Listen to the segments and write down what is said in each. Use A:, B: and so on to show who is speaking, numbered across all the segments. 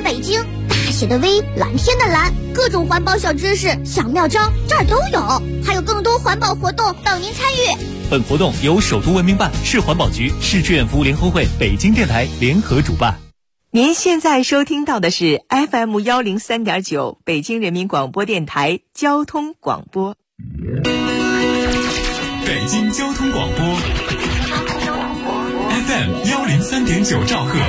A: 北京，大写的 V， 蓝天的蓝，各种环保小知识、小妙招这儿都有，还有更多环保活动等您参与。
B: 本活动由首都文明办、市环保局、市志愿服务联合会、北京电台联合主办。
C: 您现在收听到的是 FM 103.9北京人民广播电台交通广播。
D: 北京交通广播 FM 103.9兆赫，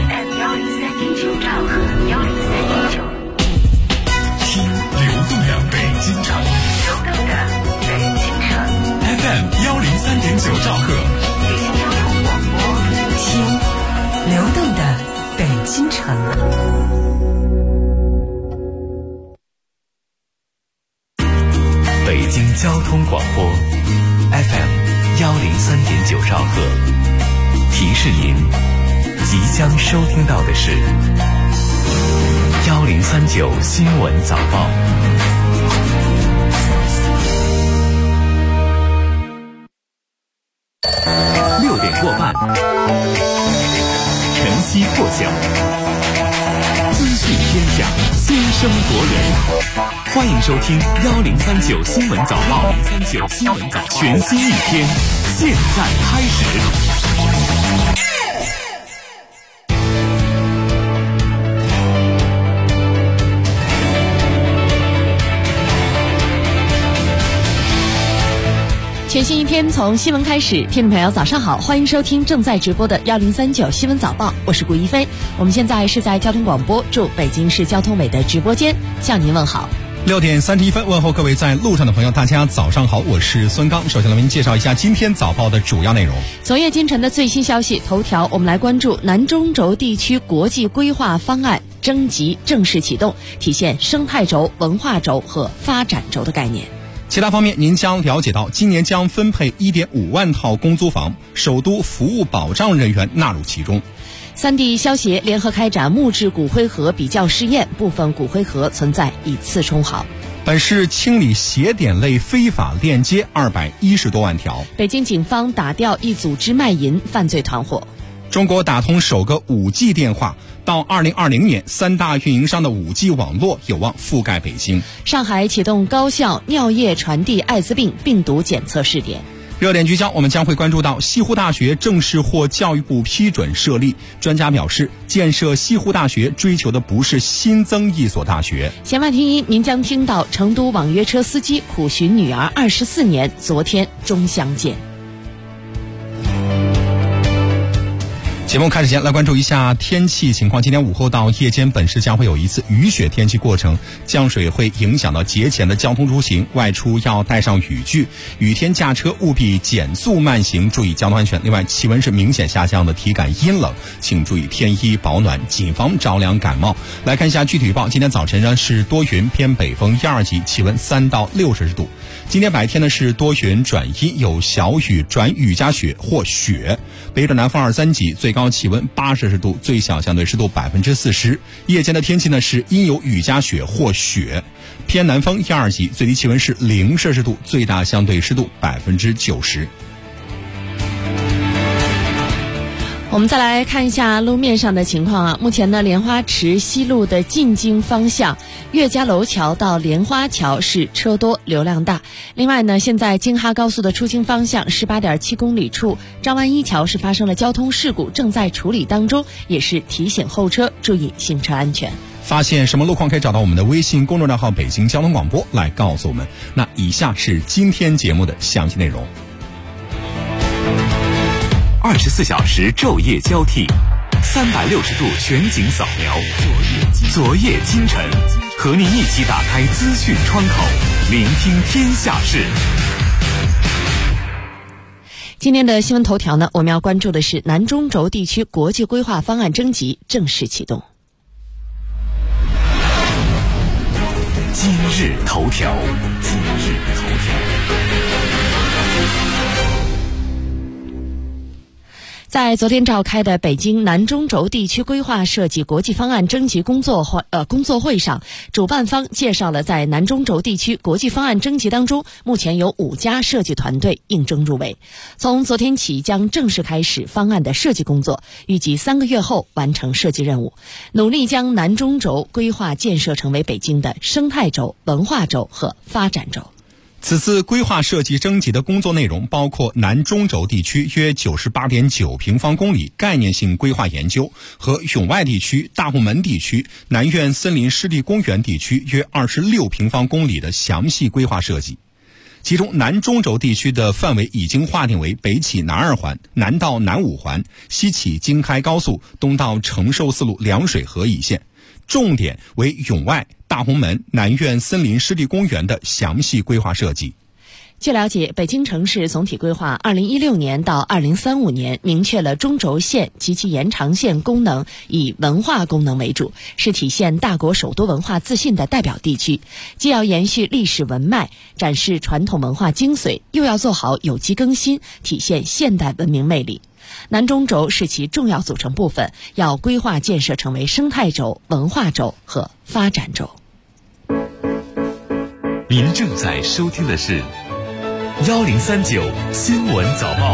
D: 听流动的北京城，FM 103.9兆赫，
C: 听流动的北京城。
B: 北京交通广播 FM 103.9兆赫，提示您即将收听到的是1039新闻早报。6点过半，晨曦破晓，资讯天下，先声夺人。欢迎收听1039新闻早报，1039新闻早报，全新一天，现在开始。
E: 全新一天从新闻开始，听众朋友早上好，欢迎收听正在直播的1039新闻早报，我是顾一飞。我们现在是在交通广播驻北京市交通委的直播间向您问好。
F: 6点31分，问候各位在路上的朋友，大家早上好，我是孙刚。首先来为您介绍一下今天早报的主要内容。
E: 昨夜今晨的最新消息头条，我们来关注南中轴地区国际规划方案征集正式启动，体现生态轴、文化轴和发展轴的概念。
F: 其他方面，您将了解到，今年将分配1.5万套公租房，首都服务保障人员纳入其中。
E: 3地消协联合开展木质骨灰盒比较试验，部分骨灰盒存在以次充好。
F: 本市清理邪典类非法链接210多万条。
E: 北京警方打掉一组织卖淫犯罪团伙。
F: 中国打通首个 5G 电话，到2020年3大运营商的 5G 网络有望覆盖北京。
E: 上海启动高校尿液传递艾滋病病毒检测试点。
F: 热点聚焦，我们将会关注到西湖大学正式获教育部批准设立。专家表示，建设西湖大学追求的不是新增一所大学。
E: 闲话听音，您将听到成都网约车司机苦寻女儿24年，昨天终相见。
F: 节目开始前来关注一下天气情况。今天午后到夜间，本市将会有一次雨雪天气过程，降水会影响到节前的交通出行，外出要带上雨具，雨天驾车务必减速慢行，注意交通安全。另外，气温是明显下降的，体感阴冷，请注意添衣保暖，谨防着凉感冒。来看一下具体预报，今天早晨呢是多云偏北风1、2级，气温3到6摄氏度。今天白天呢是多云转阴，有小雨转雨夹雪或雪，北转南风2、3级，最高气温8摄氏度，最小相对湿度40%。夜间的天气呢是阴有雨夹雪或雪，偏南风1、2级，最低气温是0摄氏度，最大相对湿度90%。
E: 我们再来看一下路面上的情况啊。目前呢，莲花池西路的进京方向，岳家楼桥到莲花桥是车多流量大。另外呢，现在京哈高速的出京方向18.7公里处，张湾一桥是发生了交通事故，正在处理当中，也是提醒后车注意行车安全。
F: 发现什么路况可以找到我们的微信公众账号北京交通广播来告诉我们。那以下是今天节目的详细内容。
B: 24小时昼夜交替，360度全景扫描，昨夜今晨，和您一起打开资讯窗口，聆听天下事。
E: 今天的新闻头条呢，我们要关注的是南中轴地区国际规划方案征集正式启动。
B: 今日头条。
E: 在昨天召开的北京南中轴地区规划设计国际方案征集工作会上，主办方介绍了在南中轴地区国际方案征集当中，目前有5家设计团队应征入围。从昨天起将正式开始方案的设计工作，预计3个月后完成设计任务，努力将南中轴规划建设成为北京的生态轴、文化轴和发展轴。
F: 此次规划设计征集的工作内容包括南中轴地区约 98.9 平方公里概念性规划研究和永外地区、大红门地区、南苑森林湿地公园地区约26平方公里的详细规划设计。其中南中轴地区的范围已经划定为北起南2环、南到南5环、西起京开高速、东到承寿四路凉水河一线，重点为永外、大红门、南苑森林湿地公园的详细规划设计。
E: 据了解，北京城市总体规划2016年到2035年明确了中轴线及其延长线功能以文化功能为主，是体现大国首都文化自信的代表地区，既要延续历史文脉，展示传统文化精髓，又要做好有机更新，体现现代文明魅力。南中轴是其重要组成部分，要规划建设成为生态轴、文化轴和发展轴。
B: 您正在收听的是1039新闻早报。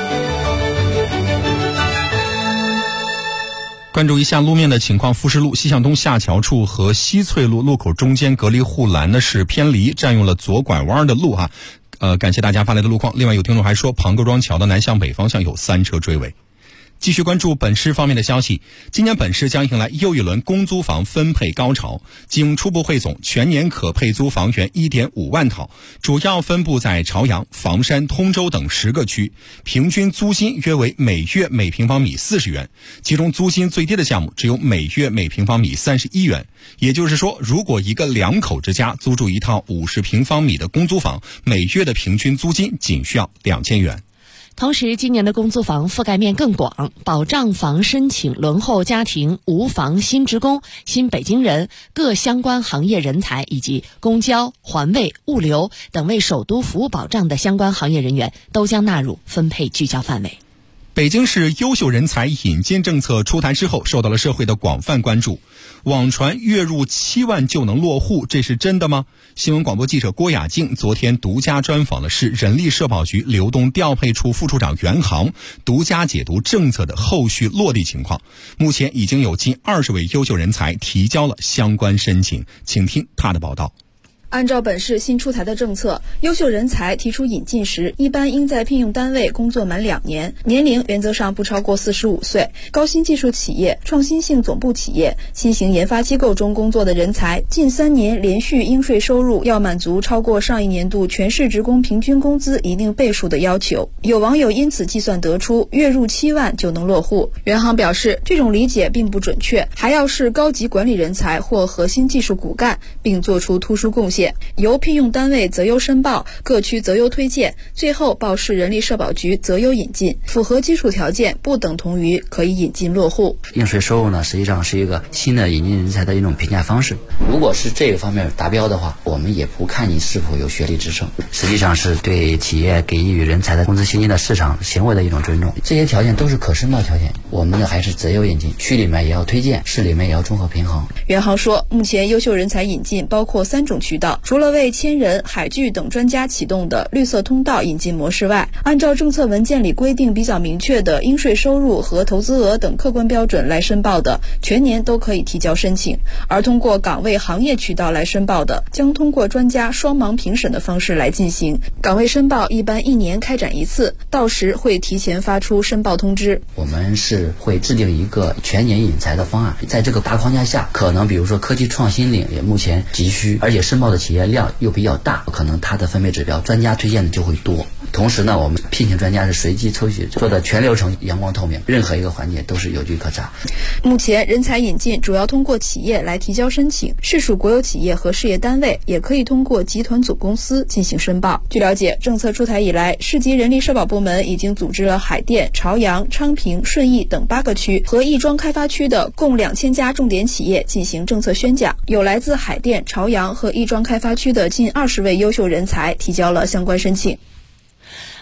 F: 关注一下路面的情况，富士路西向东下桥处和西翠路路口中间隔离护栏呢是偏离，占用了左拐弯的路哈。感谢大家发来的路况。另外有听众还说，庞各庄桥的南向北方向有3车追尾。继续关注本市方面的消息，今年本市将迎来又一轮公租房分配高潮，经初步汇总，全年可配租房源 1.5 万套，主要分布在朝阳、房山、通州等10个区，平均租金约为每月每平方米40元，其中租金最低的项目只有每月每平方米31元。也就是说，如果一个2口之家租住一套50平方米的公租房，每月的平均租金仅需要2000元。
E: 同时，今年的公租房覆盖面更广，保障房申请轮候家庭、无房新职工、新北京人、各相关行业人才以及公交、环卫、物流等为首都服务保障的相关行业人员都将纳入分配聚焦范围。
F: 北京市优秀人才引进政策出台之后，受到了社会的广泛关注。网传月入7万就能落户，这是真的吗？新闻广播记者郭雅静昨天独家专访了市人力社保局流动调配处副处长袁航，独家解读政策的后续落地情况。目前已经有近20位优秀人才提交了相关申请，请听他的报道。
G: 按照本市新出台的政策，优秀人才提出引进时，一般应在聘用单位工作满2年，年龄原则上不超过45岁。高新技术企业、创新性总部企业、新型研发机构中工作的人才，近3年连续应税收入要满足超过上一年度全市职工平均工资一定倍数的要求。有网友因此计算得出月入7万就能落户。袁航表示，这种理解并不准确，还要是高级管理人才或核心技术骨干，并做出突出贡献。由聘用单位择优申报，各区择优推荐，最后报市人力社保局择优引进。符合基础条件不等同于可以引进落户。
H: 应税收入呢，实际上是一个新的引进人才的一种评价方式。如果是这个方面达标的话，我们也不看你是否有学历支撑，实际上是对企业给予人才的工资薪金的市场行为的一种尊重。这些条件都是可申报条件，我们呢还是择优引进，区里面也要推荐，市里面也要综合平衡。
G: 袁航说，目前优秀人才引进包括3种渠道，除了为千人、海聚等专家启动的绿色通道引进模式外，按照政策文件里规定比较明确的应税收入和投资额等客观标准来申报的，全年都可以提交申请；而通过岗位行业渠道来申报的，将通过专家双盲评审的方式来进行。岗位申报一般1年开展1次，到时会提前发出申报通知。
H: 我们是会制定一个全年引才的方案，在这个大框架下，可能比如说科技创新领域目前急需，而且申报的企业量又比较大，可能它的分配指标专家推荐的就会多。同时呢，我们聘请专家是随机抽取，做的全流程阳光透明，任何一个环节都是有据可查。
G: 目前人才引进主要通过企业来提交申请，市属国有企业和事业单位也可以通过集团组公司进行申报。据了解，政策出台以来，市级人力社保部门已经组织了海淀、朝阳、昌平、顺义等8个区和亦庄开发区的共2000家重点企业进行政策宣讲，有来自海淀、朝阳和亦庄开发区的近20位优秀人才提交了相关申请。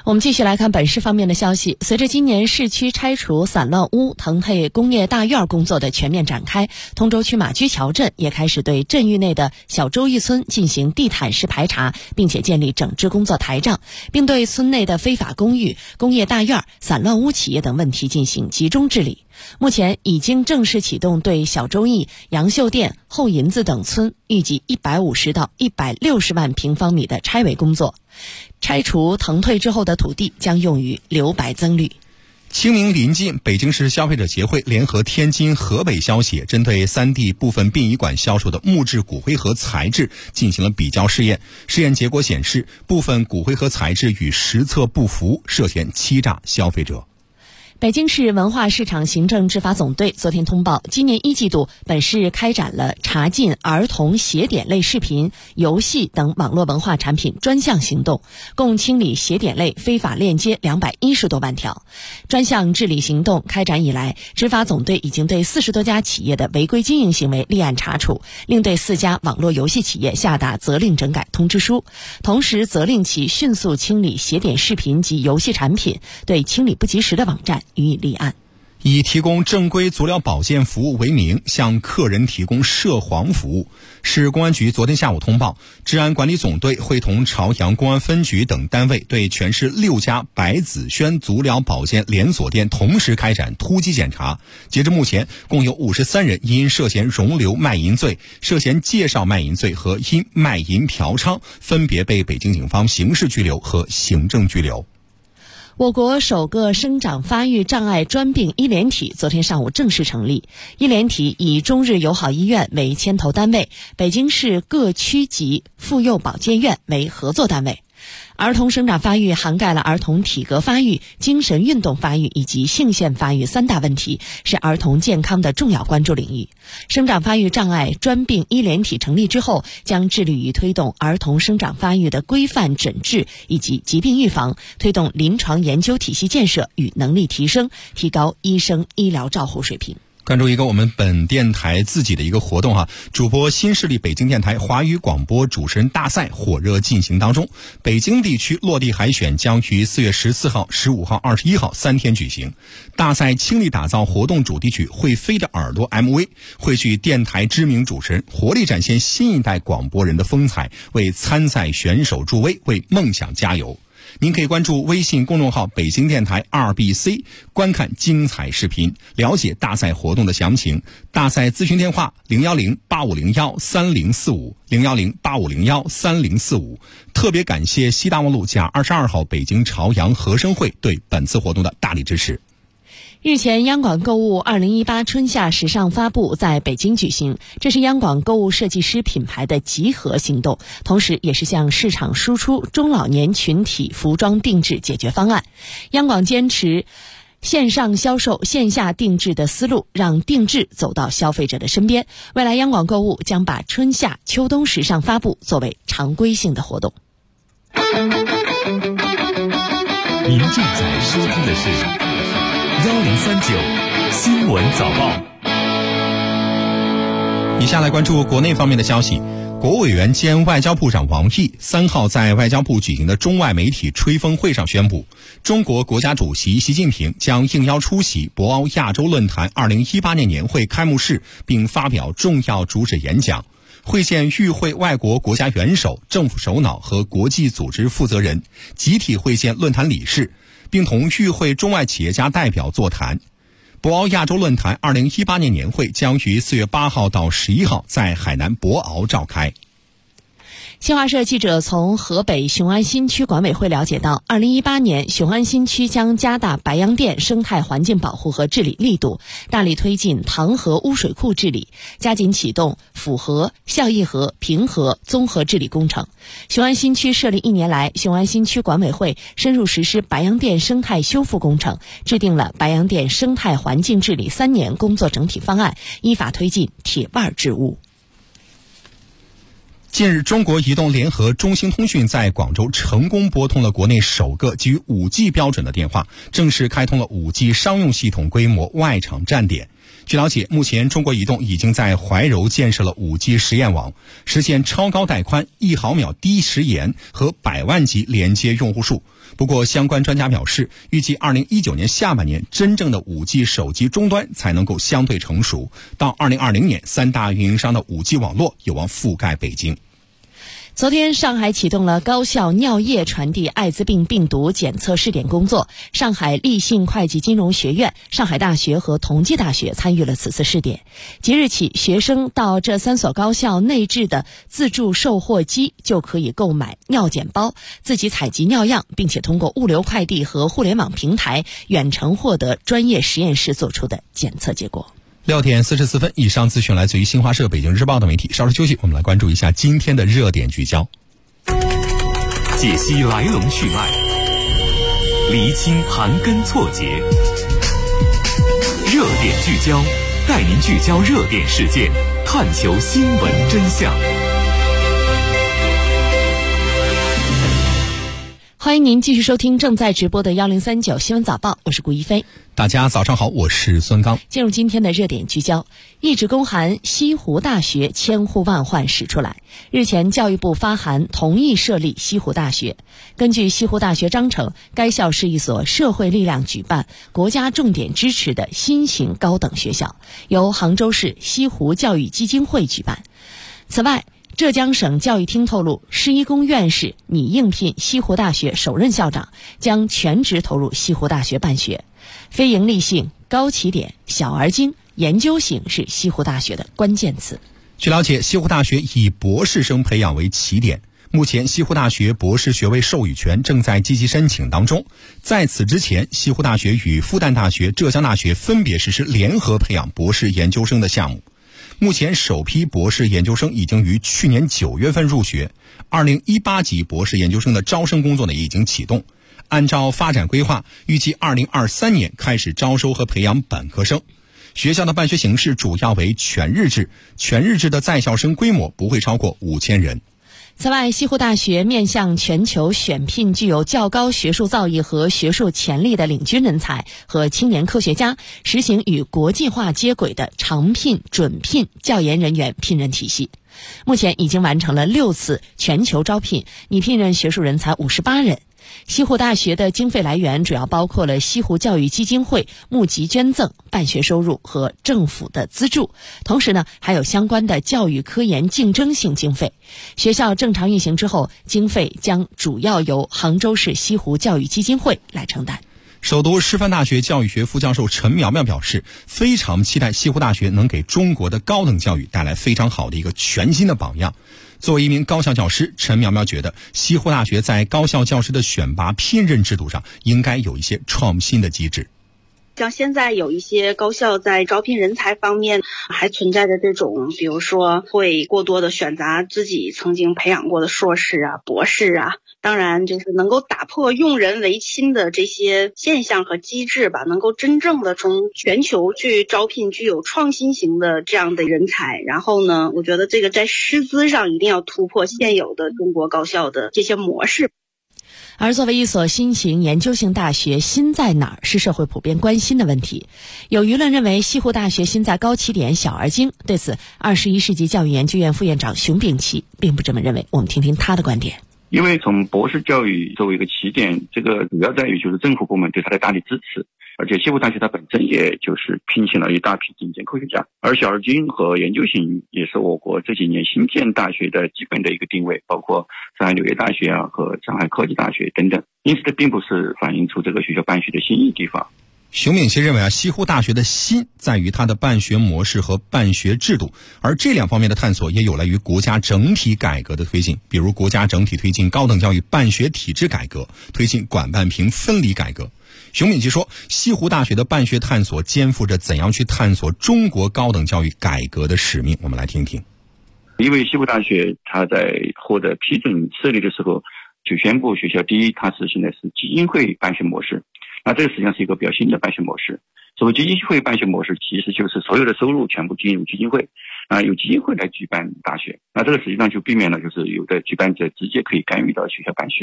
E: 我们继续来看本市方面的消息。随着今年市区拆除散乱屋、腾配工业大院工作的全面展开，通州区马驹桥镇也开始对镇域内的小周驿村进行地毯式排查，并且建立整治工作台账，并对村内的非法公寓、工业大院、散乱屋企业等问题进行集中治理。目前已经正式启动对小周驿、杨秀店、后银子等村预计150到160万平方米的拆围工作。拆除腾退之后的土地将用于留白增绿。
F: 清明临近，北京市消费者协会联合天津、河北消协，针对3地部分殡仪馆销售的木质骨灰盒材质进行了比较试验。试验结果显示，部分骨灰盒材质与实测不符，涉嫌欺诈消费者。
E: 北京市文化市场行政执法总队昨天通报，今年1季度，本市开展了查禁儿童邪典类视频、游戏等网络文化产品专项行动，共清理邪典类非法链接210多万条。专项治理行动开展以来，执法总队已经对40多家企业的违规经营行为立案查处，另对4家网络游戏企业下达责令整改通知书，同时责令其迅速清理邪典视频及游戏产品，对清理不及时的网站予以立案。
F: 以提供正规足疗保健服务为名，向客人提供涉黄服务。市公安局昨天下午通报，治安管理总队会同朝阳公安分局等单位对全市6家百子轩足疗保健连锁店同时开展突击检查。截至目前，共有53人因涉嫌容留卖淫罪、涉嫌介绍卖淫罪和因卖淫嫖娼，分别被北京警方刑事拘留和行政拘留。
E: 我国首个生长发育障碍专病医联体昨天上午正式成立。医联体以中日友好医院为牵头单位，北京市各区级妇幼保健院为合作单位。儿童生长发育涵盖了儿童体格发育、精神运动发育以及性腺发育3大问题，是儿童健康的重要关注领域。生长发育障碍专病医联体成立之后，将致力于推动儿童生长发育的规范诊治以及疾病预防，推动临床研究体系建设与能力提升，提高医生医疗照护水平。
F: 关注一个我们本电台自己的一个活动主播新势力北京电台华语广播主持人大赛火热进行当中。北京地区落地海选将于4月14号、15号、21号3天举行。大赛倾力打造活动主题曲《会飞的耳朵》MV， 汇聚电台知名主持人，活力展现新一代广播人的风采，为参赛选手助威，为梦想加油。您可以关注微信公众号北京电台 2BC， 观看精彩视频，了解大赛活动的详情。大赛咨询电话010-8501-3045 010-8501-3045。特别感谢西大望路甲22号北京朝阳和生会对本次活动的大力支持。
E: 日前，央广购物2018春夏时尚发布在北京举行，这是央广购物设计师品牌的集合行动，同时也是向市场输出中老年群体服装定制解决方案。央广坚持线上销售、线下定制的思路，让定制走到消费者的身边。未来央广购物将把春夏秋冬时尚发布作为常规性的活动。
B: 您正在收听的是1039新闻早报。
F: 以下来关注国内方面的消息。国务委员兼外交部长王毅3号在外交部举行的中外媒体吹风会上宣布，中国国家主席习近平将应邀出席博鳌亚洲论坛2018年年会开幕式，并发表重要主旨演讲。会见与会外国国家元首、政府首脑和国际组织负责人，集体会见论坛理事，并同与会中外企业家代表座谈。博鳌亚洲论坛2018年年会将于4月8号到11号在海南博鳌召开。
E: 新华社记者从河北雄安新区管委会了解到，2018年雄安新区将加大白洋淀生态环境保护和治理力度，大力推进塘河污水库治理，加紧启动抚河、孝义河、平河综合治理工程。雄安新区设立1年来，雄安新区管委会深入实施白洋淀生态修复工程，制定了白洋淀生态环境治理3年工作整体方案，依法推进铁腕治污。
F: 近日，中国移动联合中兴通讯在广州成功拨通了国内首个基于 5G 标准的电话，正式开通了 5G 商用系统规模外场站点。 据了解，目前中国移动已经在怀柔建设了 5G 实验网，实现超高带宽、1毫秒低时延和100万级连接用户数。不过，相关专家表示，预计2019年下半年真正的 5G 手机终端才能够相对成熟，到2020年3大运营商的 5G 网络有望覆盖北京。
E: 昨天，上海启动了高校尿液传递艾滋病病毒检测试点工作。上海立信会计金融学院、上海大学和同济大学参与了此次试点。即日起，学生到这3所高校内置的自助售货机就可以购买尿检包，自己采集尿样，并且通过物流快递和互联网平台远程获得专业实验室做出的检测结果。
F: 6点44分，以上资讯来自于新华社、北京日报的媒体。稍事休息，我们来关注一下今天的热点聚焦，
B: 解析来龙去脉，厘清盘根错节。热点聚焦，带您聚焦热点事件，探求新闻真相。
E: 欢迎您继续收听正在直播的1039新闻早报，我是顾一飞。
F: 大家早上好，我是孙刚。
E: 进入今天的热点聚焦，一纸公函，西湖大学千呼万唤始出来。日前，教育部发函同意设立西湖大学。根据西湖大学章程，该校是一所社会力量举办、国家重点支持的新型高等学校，由杭州市西湖教育基金会举办。此外，浙江省教育厅透露，施一公院士拟应聘西湖大学首任校长，将全职投入西湖大学办学。非营利性、高起点、小而精、研究型是西湖大学的关键词。
F: 据了解，西湖大学以博士生培养为起点，目前西湖大学博士学位授予权正在积极申请当中。在此之前，西湖大学与复旦大学、浙江大学分别实施联合培养博士研究生的项目。目前首批博士研究生已经于去年9月份入学，2018级博士研究生的招生工作呢也已经启动。按照发展规划，预计2023年开始招收和培养本科生。学校的办学形式主要为全日制，全日制的在校生规模不会超过5000人。
E: 此外，西湖大学面向全球选聘具有较高学术造诣和学术潜力的领军人才和青年科学家，实行与国际化接轨的长聘、准聘教研人员聘任体系。目前已经完成了6次全球招聘，拟聘任学术人才58人。西湖大学的经费来源主要包括了西湖教育基金会募集捐赠、办学收入和政府的资助，同时呢，还有相关的教育科研竞争性经费。学校正常运行之后，经费将主要由杭州市西湖教育基金会来承担。
F: 首都师范大学教育学副教授陈苗苗表示，非常期待西湖大学能给中国的高等教育带来非常好的一个全新的榜样。作为一名高校教师，陈苗苗觉得西湖大学在高校教师的选拔聘任制度上应该有一些创新的机制。
I: 像现在有一些高校在招聘人才方面还存在着这种，比如说会过多的选择自己曾经培养过的硕士啊、博士啊，当然就是能够打破用人唯亲的这些现象和机制吧，能够真正的从全球去招聘具有创新型的这样的人才。然后呢，我觉得这个在师资上一定要突破现有的中国高校的这些模式。
E: 而作为一所新型研究性大学，新在哪儿是社会普遍关心的问题。有舆论认为西湖大学新在高起点、小而精，对此21世纪教育研究院副院长熊丙奇并不这么认为。我们听听他的观点。
J: 因为从博士教育作为一个起点，这个主要在于就是政府部门对它的大力支持，而且西湖大学它本身也就是聘请了一大批顶尖科学家，而小而精和研究型也是我国这几年新建大学的基本的一个定位，包括上海纽约大学啊和上海科技大学等等，因此这并不是反映出这个学校办学的新意地方。
F: 熊丙奇认为西湖大学的新在于它的办学模式和办学制度，而这两方面的探索也有赖于国家整体改革的推进，比如国家整体推进高等教育办学体制改革，推进管办评分离改革。熊丙奇说，西湖大学的办学探索肩负着怎样去探索中国高等教育改革的使命。我们来听听。
J: 因为西湖大学它在获得批准设立的时候就宣布，学校第一它实行的是基金会办学模式，那这个实际上是一个比较新的办学模式。所谓基金会办学模式，其实就是所有的收入全部进入基金会，由基金会来举办大学。那这个实际上就避免了就是有的举办者直接可以干预到学校办学，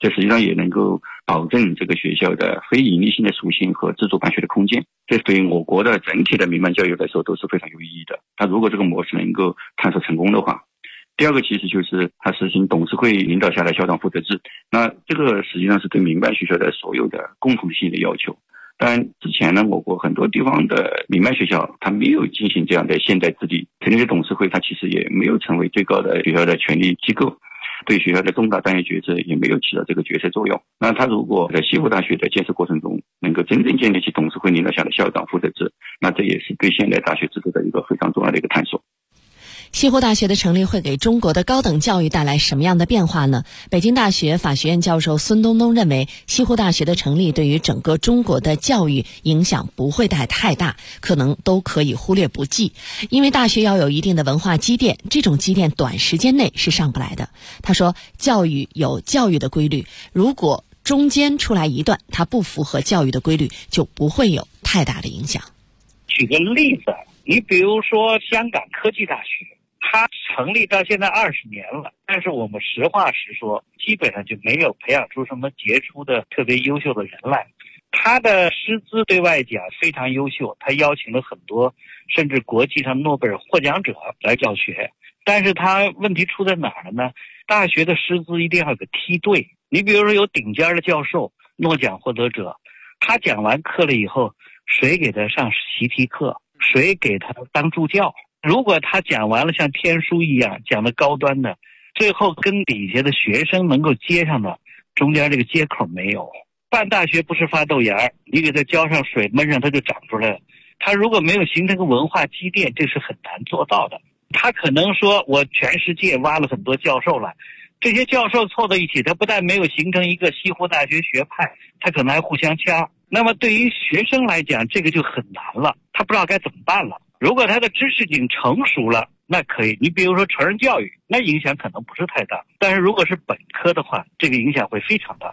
J: 这实际上也能够保证这个学校的非盈利性的属性和自主办学的空间，这对我国的整体的民办教育来说都是非常有意义的。它如果这个模式能够探索成功的话，第二个其实就是它实行董事会领导下的校长负责制，那这个实际上是对民办学校的所有的共同性的要求。当然之前呢，我国很多地方的民办学校它没有进行这样的现代治理，成立的董事会它其实也没有成为最高的学校的权力机构，对学校的重大战略决策也没有起到这个决策作用。那他如果在西湖大学的建设过程中能够真正建立起董事会领导下的校长负责制，那这也是对现代大学制度的一个非常重要的一个探索。
E: 西湖大学的成立会给中国的高等教育带来什么样的变化呢？北京大学法学院教授孙东东认为，西湖大学的成立对于整个中国的教育影响不会太大，可能都可以忽略不计。因为大学要有一定的文化积淀，这种积淀短时间内是上不来的。他说，教育有教育的规律，如果中间出来一段它不符合教育的规律，就不会有太大的影响。
K: 举个例子，你比如说香港科技大学，它成立到现在20年了，但是我们实话实说，基本上就没有培养出什么杰出的特别优秀的人来。他的师资对外讲非常优秀，他邀请了很多甚至国际上诺贝尔获奖者来教学，但是他问题出在哪儿了呢？大学的师资一定要有个梯队，你比如说有顶尖的教授，诺奖获得者，他讲完课了以后，谁给他上习题课，谁给他当助教？如果他讲完了像天书一样讲的高端的，最后跟底下的学生能够接上的，中间这个接口没有。办大学不是发豆芽，你给它浇上水焖上它就长出来了。它如果没有形成个文化积淀，这是很难做到的。他可能说我全世界挖了很多教授来，这些教授凑到一起，他不但没有形成一个西湖大学学派，他可能还互相掐。那么对于学生来讲，这个就很难了，他不知道该怎么办了。如果他的知识已经成熟了，那可以。你比如说成人教育，那影响可能不是太大，但是如果是本科的话，这个影响会非常大。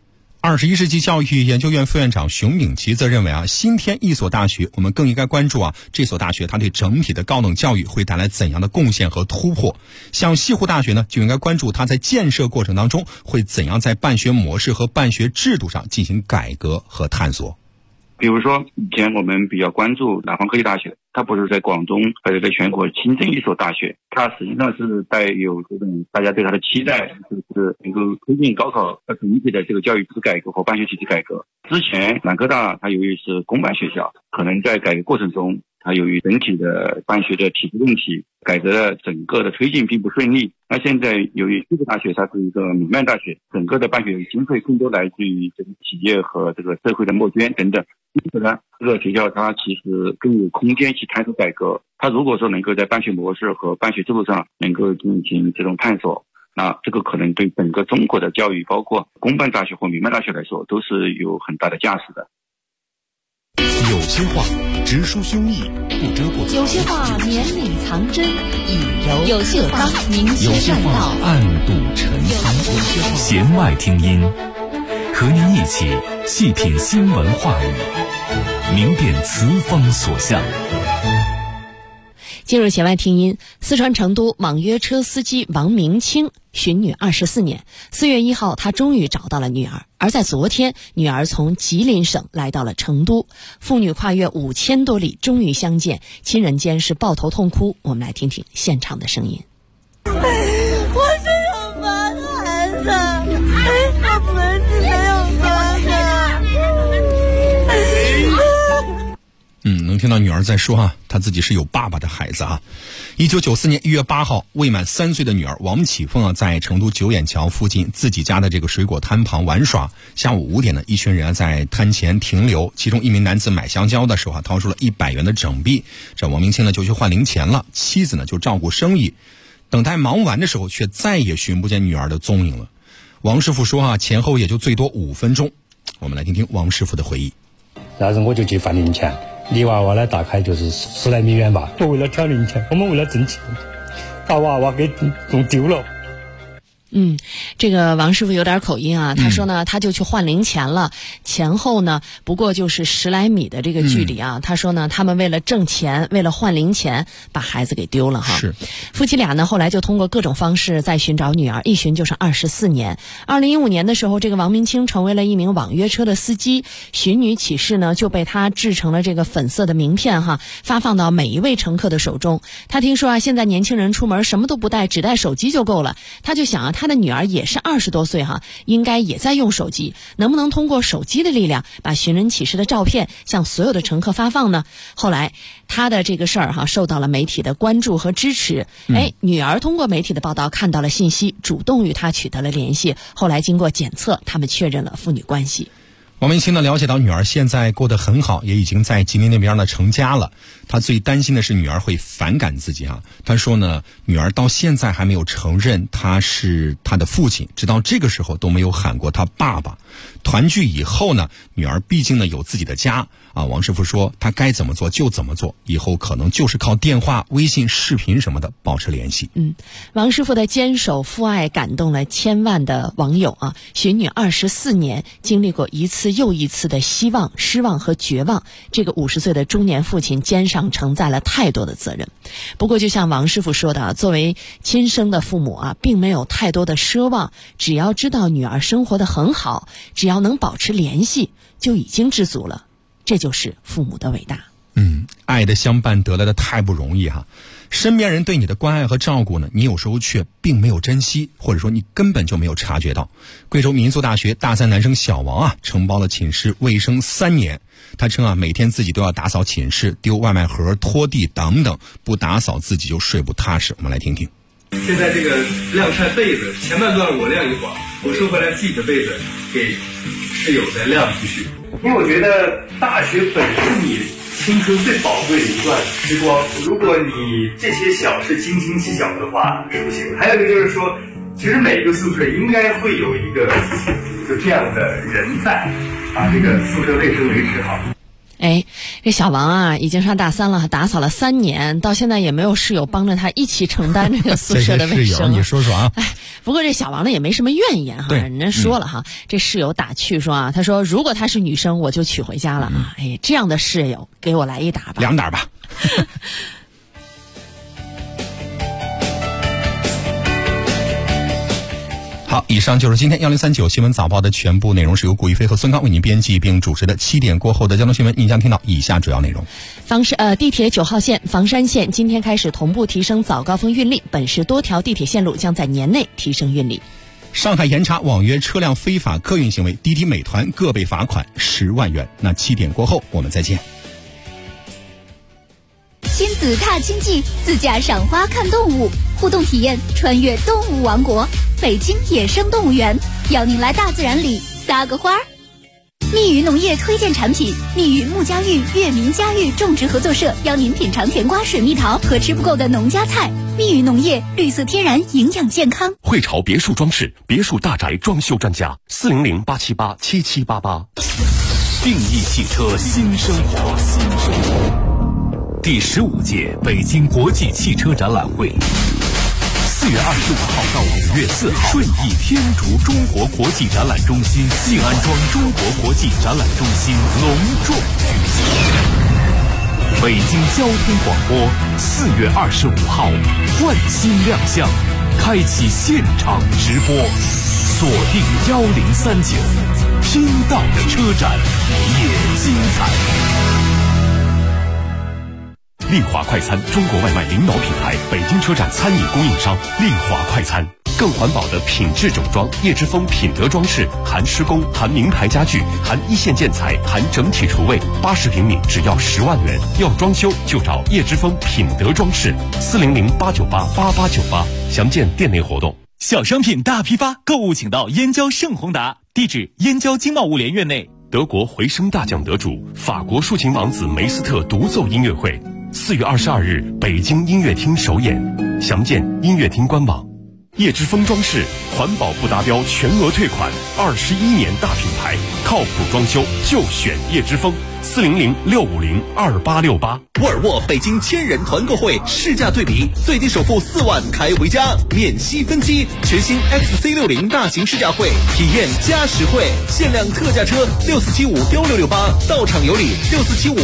F: 21世纪教育研究院副院长熊秉奇则认为新添一所大学，我们更应该关注这所大学它对整体的高等教育会带来怎样的贡献和突破。像西湖大学呢，就应该关注它在建设过程当中会怎样在办学模式和办学制度上进行改革和探索。
J: 比如说以前我们比较关注南方科技大学，它不是在广东或者在全国新增一所大学，它实际上是带有这种大家对它的期待，就是能够推进高考整体的这个教育制改革和办学体制改革。之前南科大它由于是公办学校，可能在改革过程中它由于整体的办学的体制问题，改革的整个的推进并不顺利。那现在由于西湖大学它是一个民办大学，整个的办学经费更多来自于这个企业和这个社会的募捐等等，因此呢，这个学校它其实更有空间去探索改革。它如果说能够在办学模式和办学制度上能够进行这种探索，那这个可能对整个中国的教育，包括公办大学或民办大学来说，都是有很大的价值的。
B: 有些话直抒胸臆，不遮过；
E: 有些话绵里藏针，以柔克刚；明
B: 有些
E: 谢
B: 话暗度陈仓，弦外听音，和您一起细品新闻话语，明辨词风所向。
E: 进入弦外听音，四川成都网约车司机王明清寻女24年，4月1号他终于找到了女儿，而在昨天，女儿从吉林省来到了成都，父女跨越5000多里终于相见，亲人间是抱头痛哭。我们来听听现场的声音。
L: 我是有妈的孩子，我不是没有妈的。
F: 能听到女儿在说她自己是有爸爸的孩子1994年1月8号，未满3岁的女儿王启凤在成都九眼桥附近自己家的这个水果摊旁玩耍。下午5点呢，一群人在摊前停留，其中一名男子买香蕉的时候掏出了100元的整币，这王明清呢就去换零钱了，妻子呢就照顾生意。等待忙完的时候，却再也寻不见女儿的踪影了。王师傅说前后也就最多5分钟。我们来听听王师傅的回忆。
M: 然后我就去换零钱，泥娃娃呢大概就是10来米远吧。我为了挑零钱，我们为了挣钱，把娃娃给弄丢了。
E: 这这个王师傅有点口音啊，他说呢，他就去换零钱了，前后呢不过就是10来米的这个距离啊。他说呢，他们为了挣钱，为了换零钱，把孩子给丢了哈。
F: 是，
E: 夫妻俩呢后来就通过各种方式在寻找女儿，一寻就是24年。2015年的时候，这个王明清成为了一名网约车的司机，寻女启事呢就被他制成了这个粉色的名片哈，发放到每一位乘客的手中。他听说啊，现在年轻人出门什么都不带，只带手机就够了。他就想啊，他的女儿也是20多岁哈，应该也在用手机，能不能通过手机的力量把寻人启事的照片向所有的乘客发放呢？后来他的这个事儿哈受到了媒体的关注和支持。女儿通过媒体的报道看到了信息，主动与他取得了联系。后来经过检测，他们确认了父女关系。
F: 王明清呢了解到女儿现在过得很好，也已经在吉林那边呢成家了。他最担心的是女儿会反感自己啊。他说呢，女儿到现在还没有承认他是他的父亲，直到这个时候都没有喊过他爸爸。团聚以后呢，女儿毕竟呢有自己的家啊。王师傅说他该怎么做就怎么做，以后可能就是靠电话、微信、视频什么的保持联系。
E: 王师傅的坚守父爱感动了千万的网友啊。寻女24年，经历过一次又一次的希望、失望和绝望，这个50岁的中年父亲肩上承载了太多的责任。不过就像王师傅说的啊，作为亲生的父母啊，并没有太多的奢望，只要知道女儿生活得很好，只要能保持联系，就已经知足了。这就是父母的伟大。
F: 爱的相伴得来的太不容易哈。身边人对你的关爱和照顾呢，你有时候却并没有珍惜，或者说你根本就没有察觉到。贵州民族大学大3男生小王啊，承包了寝室卫生3年。他称啊，每天自己都要打扫寝室、丢外卖盒、拖地等等，不打扫自己就睡不踏实。我们来听听。
N: 现在这个晾晒被子，前半段我晾一会儿，我收回来自己的被子给室友再晾出去。因为我觉得大学本是你青春最宝贵的一段时光，如果你这些小事斤斤计较的话是不行的。还有一个就是说，其实每个宿舍应该会有一个就这样的人在，把这个宿舍卫生维持好。
E: 这小王啊，已经上大3了，打扫了3年，到现在也没有室友帮着他一起承担这个宿舍的卫生。
F: 这些室友你说说啊。
E: 不过这小王呢也没什么怨言哈，人家说了哈，这室友打趣说啊，他说如果她是女生，我就娶回家了啊。这样的室友给我来1打吧
F: ，2打吧。好，以上就是今天1039新闻早报的全部内容，是由顾一飞和孙刚为您编辑并主持的。7点过后的交通新闻，您将听到以下主要内容：
E: 地铁9号线、房山线今天开始同步提升早高峰运力，本市多条地铁线路将在年内提升运力。
F: 上海严查网约车辆非法客运行为，滴滴、美团各被罚款10万元。那7点过后我们再见。
A: 亲子踏青记，自驾赏花看动物，互动体验穿越动物王国，北京野生动物园，邀您来大自然里撒个花儿。密语农业推荐产品，密语木家峪悦民家峪种植合作社邀您品尝甜瓜、水蜜桃和吃不够的农家菜。密语农业，绿色天然，营养健康。
O: 汇潮别墅装饰，别墅大宅装修专家，400-878-7788。定义汽车新生活，第15届北京国际汽车展览会，4月25号到5月4号，顺义天竺中国国际展览中心、静安庄中国国际展览中心隆重举行。北京交通广播4月25号换新亮相，开启现场直播，锁定1039，听到的车展也精彩。丽华快餐，中国外卖领导品牌，北京车展餐饮供应商。丽华快餐，更环保的品质整装，叶之峰品德装饰，含施工，含名牌家具，含一线建材，含整体厨卫，80平米只要10万元。要装修就找叶之峰品德装饰，400-898-8898，详见店内活动。
B: 小商品大批发，购物请到燕郊盛宏达，地址燕郊经贸物联院内。
O: 德国回声大奖得主，法国竖琴王子梅斯特独奏音乐会，4月22日北京音乐厅首演，详见音乐厅官网。
P: 叶之峰装饰，环保不达标全额退款，21年大品牌，靠谱装修就选叶之峰。400-650-2868。
O: 沃尔沃北京千人团购会试驾对比，最低首付4万开回家，免息分期。全新 XC60 大型试驾会，体验加实惠，限量特价车6475-6668，到场有礼6475